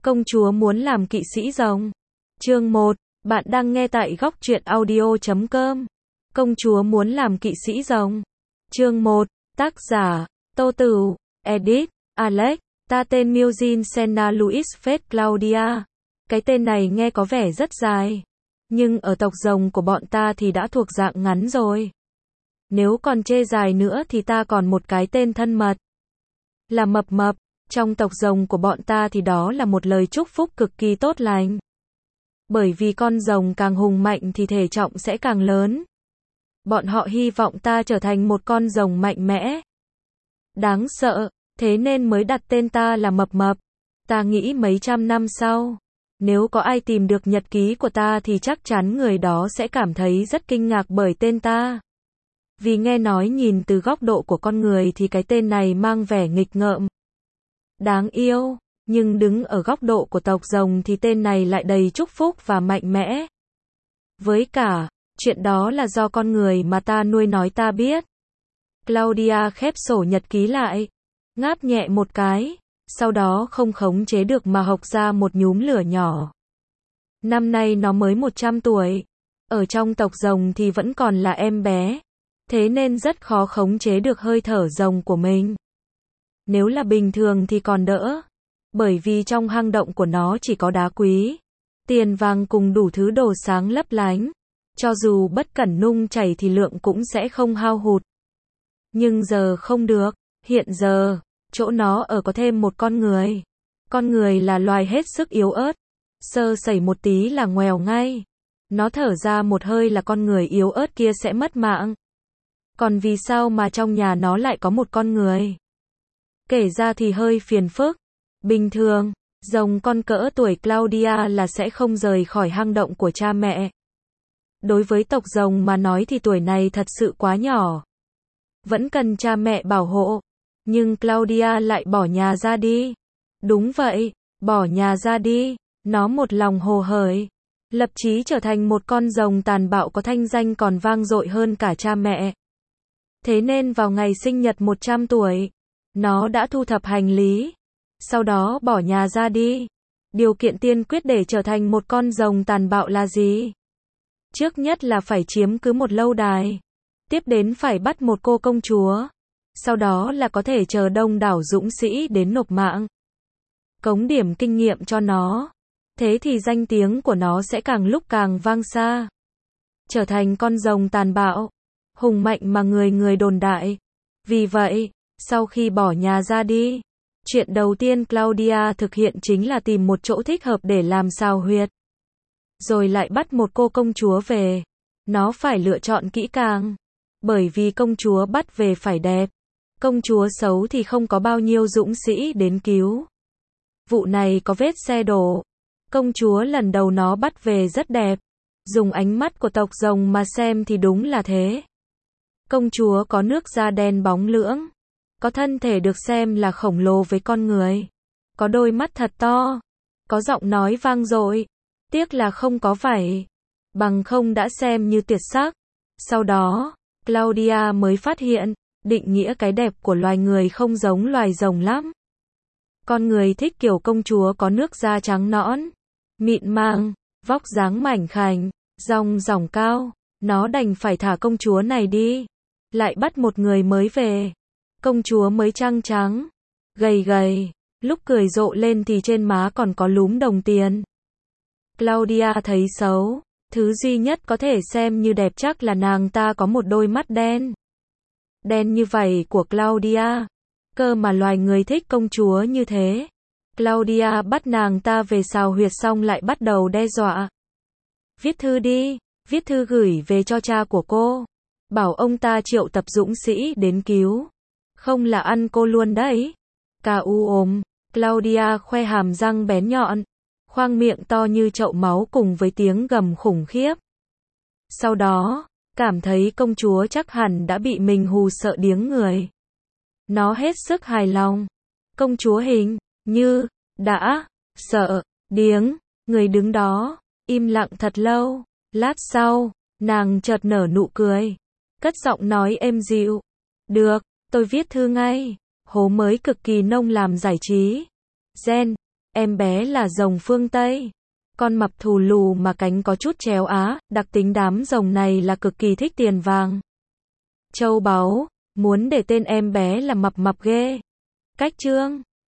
Công chúa muốn làm kỵ sĩ rồng. Chương 1, bạn đang nghe tại góc truyện audio.com. Công chúa muốn làm kỵ sĩ rồng. Chương 1, tác giả, Tô Tửu, edit, Alex, ta tên Eugene Senna Luis Fed Claudia. Cái tên này nghe có vẻ rất dài, nhưng ở tộc rồng của bọn ta thì đã thuộc dạng ngắn rồi. Nếu còn chê dài nữa thì ta còn một cái tên thân mật, là Mập Mập. Trong tộc rồng của bọn ta thì đó là một lời chúc phúc cực kỳ tốt lành. Bởi vì con rồng càng hùng mạnh thì thể trọng sẽ càng lớn. Bọn họ hy vọng ta trở thành một con rồng mạnh mẽ, đáng sợ, thế nên mới đặt tên ta là Mập Mập. Ta nghĩ mấy trăm năm sau, nếu có ai tìm được nhật ký của ta thì chắc chắn người đó sẽ cảm thấy rất kinh ngạc bởi tên ta. Vì nghe nói nhìn từ góc độ của con người thì cái tên này mang vẻ nghịch ngợm, đáng yêu, nhưng đứng ở góc độ của tộc rồng thì tên này lại đầy chúc phúc và mạnh mẽ. Với cả, chuyện đó là do con người mà ta nuôi nói ta biết. Claudia khép sổ nhật ký lại, ngáp nhẹ một cái, sau đó không khống chế được mà hộc ra một nhúm lửa nhỏ. Năm nay nó mới 100 tuổi, ở trong tộc rồng thì vẫn còn là em bé, thế nên rất khó khống chế được hơi thở rồng của mình. Nếu là bình thường thì còn đỡ, bởi vì trong hang động của nó chỉ có đá quý, tiền vàng cùng đủ thứ đồ sáng lấp lánh. Cho dù bất cẩn nung chảy thì lượng cũng sẽ không hao hụt. Nhưng giờ không được, hiện giờ, chỗ nó ở có thêm một con người. Con người là loài hết sức yếu ớt, sơ sẩy một tí là ngoèo ngay. Nó thở ra một hơi là con người yếu ớt kia sẽ mất mạng. Còn vì sao mà trong nhà nó lại có một con người? Kể ra thì hơi phiền phức. Bình thường, rồng con cỡ tuổi Claudia là sẽ không rời khỏi hang động của cha mẹ. Đối với tộc rồng mà nói thì tuổi này thật sự quá nhỏ, vẫn cần cha mẹ bảo hộ. Nhưng Claudia lại bỏ nhà ra đi. Đúng vậy, bỏ nhà ra đi. Nó một lòng hồ hởi, lập chí trở thành một con rồng tàn bạo có thanh danh còn vang dội hơn cả cha mẹ. Thế nên vào ngày sinh nhật 100 tuổi, nó đã thu thập hành lý, sau đó bỏ nhà ra đi. Điều kiện tiên quyết để trở thành một con rồng tàn bạo là gì? Trước nhất là phải chiếm cứ một lâu đài, tiếp đến phải bắt một cô công chúa, sau đó là có thể chờ đông đảo dũng sĩ đến nộp mạng, cống điểm kinh nghiệm cho nó. Thế thì danh tiếng của nó sẽ càng lúc càng vang xa, trở thành con rồng tàn bạo, hùng mạnh mà người người đồn đại. Vì vậy, sau khi bỏ nhà ra đi, chuyện đầu tiên Claudia thực hiện chính là tìm một chỗ thích hợp để làm sao huyệt. Rồi lại bắt một cô công chúa về. Nó phải lựa chọn kỹ càng, bởi vì công chúa bắt về phải đẹp. Công chúa xấu thì không có bao nhiêu dũng sĩ đến cứu. Vụ này có vết xe đổ. Công chúa lần đầu nó bắt về rất đẹp. Dùng ánh mắt của tộc rồng mà xem thì đúng là thế. Công chúa có nước da đen bóng lưỡng, có thân thể được xem là khổng lồ với con người, có đôi mắt thật to, có giọng nói vang dội. Tiếc là không có vảy, bằng không đã xem như tuyệt sắc. Sau đó, Claudia mới phát hiện, định nghĩa cái đẹp của loài người không giống loài rồng lắm. Con người thích kiểu công chúa có nước da trắng nõn, mịn màng, vóc dáng mảnh khảnh, dong dỏng cao. Nó đành phải thả công chúa này đi, lại bắt một người mới về. Công chúa mới trăng trắng, gầy gầy, lúc cười rộ lên thì trên má còn có lúm đồng tiền. Claudia thấy xấu, thứ duy nhất có thể xem như đẹp chắc là nàng ta có một đôi mắt đen. Đen như vậy của Claudia, cơ mà loài người thích công chúa như thế. Claudia bắt nàng ta về xào huyệt xong lại bắt đầu đe dọa. Viết thư đi, viết thư gửi về cho cha của cô, bảo ông ta triệu tập dũng sĩ đến cứu, không là ăn cô luôn đấy. Claudia khoe hàm răng bén nhọn, khoang miệng to như chậu máu cùng với tiếng gầm khủng khiếp. Sau đó, cảm thấy công chúa chắc hẳn đã bị mình hù sợ điếng người. Nó hết sức hài lòng. Công chúa hình như đã sợ điếng người đứng đó, im lặng thật lâu. Lát sau, nàng chợt nở nụ cười, cất giọng nói êm dịu. Được, tôi viết thư ngay. Hố mới cực kỳ nông làm giải trí. Gen Em bé là rồng phương Tây. Con mập thù lù mà cánh có chút chéo á, đặc tính đám rồng này là cực kỳ thích tiền vàng, châu báu, muốn để tên em bé là mập mập ghê. Cách chương